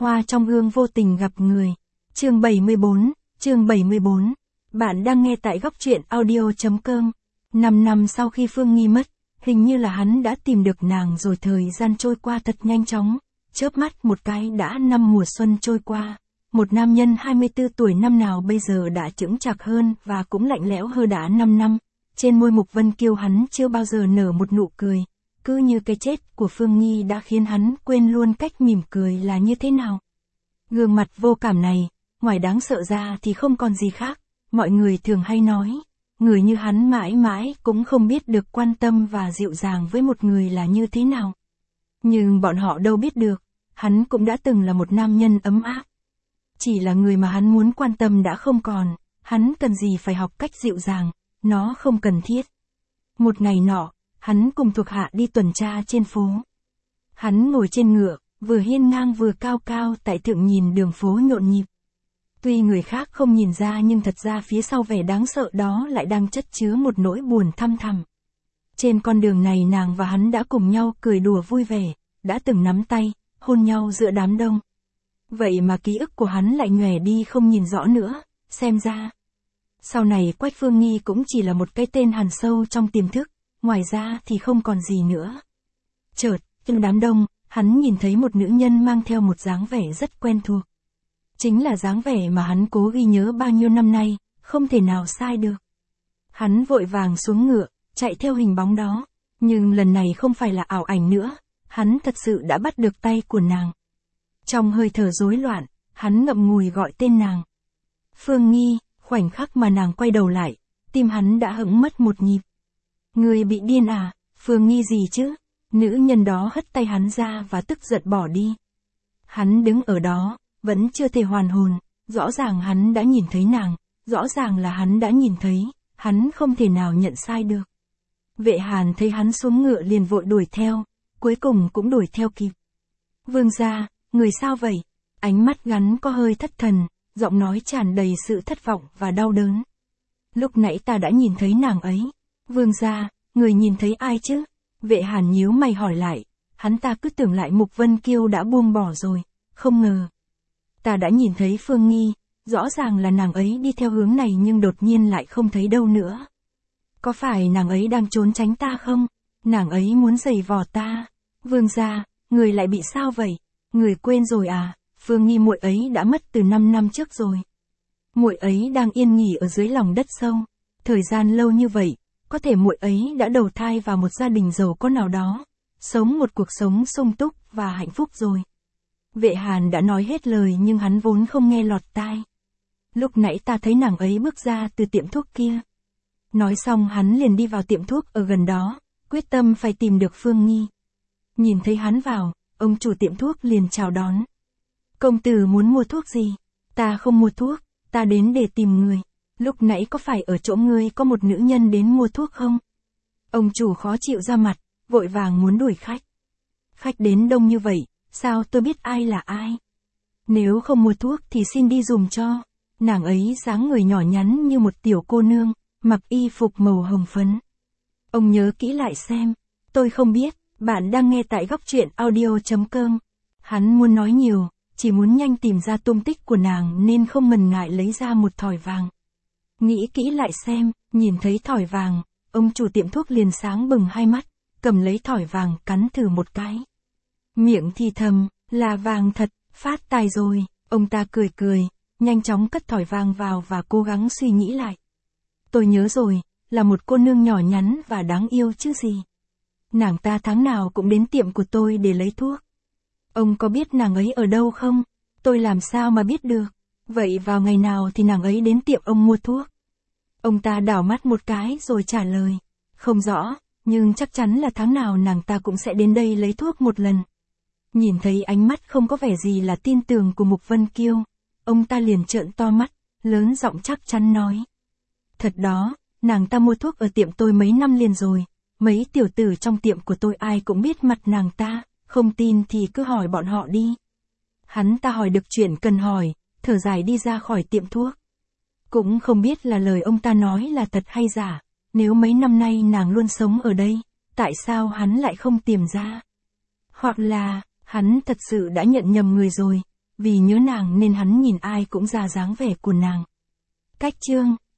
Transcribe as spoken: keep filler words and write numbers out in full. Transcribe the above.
Hoa trong gương vô tình gặp người. Chương bảy mươi bốn, chương bảy mươi bốn. Bạn đang nghe tại góc truyện audio chấm com. Năm năm sau khi Phương Nghi mất, hình như là hắn đã tìm được nàng rồi, thời gian trôi qua thật nhanh chóng. Chớp mắt một cái đã năm mùa xuân trôi qua. Một nam nhân hai mươi tư tuổi năm nào bây giờ đã chững chạc hơn và cũng lạnh lẽo hơn đã năm năm. Trên môi Mục Vân Kiêu hắn chưa bao giờ nở một nụ cười. Cứ như cái chết của Phương Nghi đã khiến hắn quên luôn cách mỉm cười là như thế nào. Gương mặt vô cảm này, ngoài đáng sợ ra thì không còn gì khác. Mọi người thường hay nói, người như hắn mãi mãi cũng không biết được quan tâm và dịu dàng với một người là như thế nào. Nhưng bọn họ đâu biết được, hắn cũng đã từng là một nam nhân ấm áp. Chỉ là người mà hắn muốn quan tâm đã không còn, hắn cần gì phải học cách dịu dàng, nó không cần thiết. Một ngày nọ, hắn cùng thuộc hạ đi tuần tra trên phố. Hắn ngồi trên ngựa, vừa hiên ngang vừa cao cao tại thượng nhìn đường phố nhộn nhịp. Tuy người khác không nhìn ra nhưng thật ra phía sau vẻ đáng sợ đó lại đang chất chứa một nỗi buồn thăm thẳm. Trên con đường này nàng và hắn đã cùng nhau cười đùa vui vẻ, đã từng nắm tay, hôn nhau giữa đám đông. Vậy mà ký ức của hắn lại nhòe đi không nhìn rõ nữa, xem ra. Sau này Quách Phương Nghi cũng chỉ là một cái tên hằn sâu trong tiềm thức, ngoài ra thì không còn gì nữa. Chợt, trong đám đông, hắn nhìn thấy một nữ nhân mang theo một dáng vẻ rất quen thuộc. Chính là dáng vẻ mà hắn cố ghi nhớ bao nhiêu năm nay, không thể nào sai được. Hắn vội vàng xuống ngựa, chạy theo hình bóng đó, nhưng lần này không phải là ảo ảnh nữa, hắn thật sự đã bắt được tay của nàng. Trong hơi thở rối loạn, hắn ngậm ngùi gọi tên nàng. Phương Nghi, khoảnh khắc mà nàng quay đầu lại, tim hắn đã hững mất một nhịp. Người bị điên à, Phương Nghi gì chứ? Nữ nhân đó hất tay hắn ra và tức giận bỏ đi. Hắn đứng ở đó, vẫn chưa thể hoàn hồn, rõ ràng hắn đã nhìn thấy nàng, rõ ràng là hắn đã nhìn thấy, hắn không thể nào nhận sai được. Vệ Hàn thấy hắn xuống ngựa liền vội đuổi theo, cuối cùng cũng đuổi theo kịp. Vương gia, người sao vậy? Ánh mắt gắn có hơi thất thần, giọng nói tràn đầy sự thất vọng và đau đớn. Lúc nãy ta đã nhìn thấy nàng ấy. Vương gia, người nhìn thấy ai chứ? Vệ Hàn nhíu mày hỏi lại, hắn ta cứ tưởng lại Mục Vân Kiêu đã buông bỏ rồi, không ngờ. Ta đã nhìn thấy Phương Nghi, rõ ràng là nàng ấy đi theo hướng này nhưng đột nhiên lại không thấy đâu nữa. Có phải nàng ấy đang trốn tránh ta không? Nàng ấy muốn giày vò ta. Vương gia, người lại bị sao vậy? Người quên rồi à? Phương Nghi muội ấy đã mất từ năm năm trước rồi. Muội ấy đang yên nghỉ ở dưới lòng đất sâu. Thời gian lâu như vậy, có thể muội ấy đã đầu thai vào một gia đình giàu có nào đó, sống một cuộc sống sung túc và hạnh phúc rồi. Vệ Hàn đã nói hết lời nhưng hắn vốn không nghe lọt tai. Lúc nãy ta thấy nàng ấy bước ra từ tiệm thuốc kia. Nói xong hắn liền đi vào tiệm thuốc ở gần đó, quyết tâm phải tìm được Phương Nghi. Nhìn thấy hắn vào, ông chủ tiệm thuốc liền chào đón. Công tử muốn mua thuốc gì? Ta không mua thuốc, ta đến để tìm người. Lúc nãy có phải ở chỗ ngươi có một nữ nhân đến mua thuốc không? Ông chủ khó chịu ra mặt, vội vàng muốn đuổi khách. Khách đến đông như vậy, sao tôi biết ai là ai? Nếu không mua thuốc thì xin đi dùm cho. Nàng ấy dáng người nhỏ nhắn như một tiểu cô nương, mặc y phục màu hồng phấn. Ông nhớ kỹ lại xem. Tôi không biết, bạn đang nghe tại góc truyện audio chấm com. Hắn muốn nói nhiều, chỉ muốn nhanh tìm ra tung tích của nàng nên không ngần ngại lấy ra một thỏi vàng. Nghĩ kỹ lại xem, nhìn thấy thỏi vàng, ông chủ tiệm thuốc liền sáng bừng hai mắt, cầm lấy thỏi vàng cắn thử một cái. Miệng thì thầm, là vàng thật, phát tài rồi, ông ta cười cười, nhanh chóng cất thỏi vàng vào và cố gắng suy nghĩ lại. Tôi nhớ rồi, là một cô nương nhỏ nhắn và đáng yêu chứ gì. Nàng ta tháng nào cũng đến tiệm của tôi để lấy thuốc. Ông có biết nàng ấy ở đâu không? Tôi làm sao mà biết được? Vậy vào ngày nào thì nàng ấy đến tiệm ông mua thuốc? Ông ta đảo mắt một cái rồi trả lời. Không rõ, nhưng chắc chắn là tháng nào nàng ta cũng sẽ đến đây lấy thuốc một lần. Nhìn thấy ánh mắt không có vẻ gì là tin tưởng của Mục Vân Kiêu, ông ta liền trợn to mắt, lớn giọng chắc chắn nói. Thật đó, nàng ta mua thuốc ở tiệm tôi mấy năm liền rồi, mấy tiểu tử trong tiệm của tôi ai cũng biết mặt nàng ta, không tin thì cứ hỏi bọn họ đi. Hắn ta hỏi được chuyện cần hỏi, thở dài đi ra khỏi tiệm thuốc. Cũng không biết là lời ông ta nói là thật hay giả, nếu mấy năm nay nàng luôn sống ở đây, tại sao hắn lại không tìm ra? Hoặc là, hắn thật sự đã nhận nhầm người rồi, vì nhớ nàng nên hắn nhìn ai cũng ra dáng vẻ của nàng. Cách chương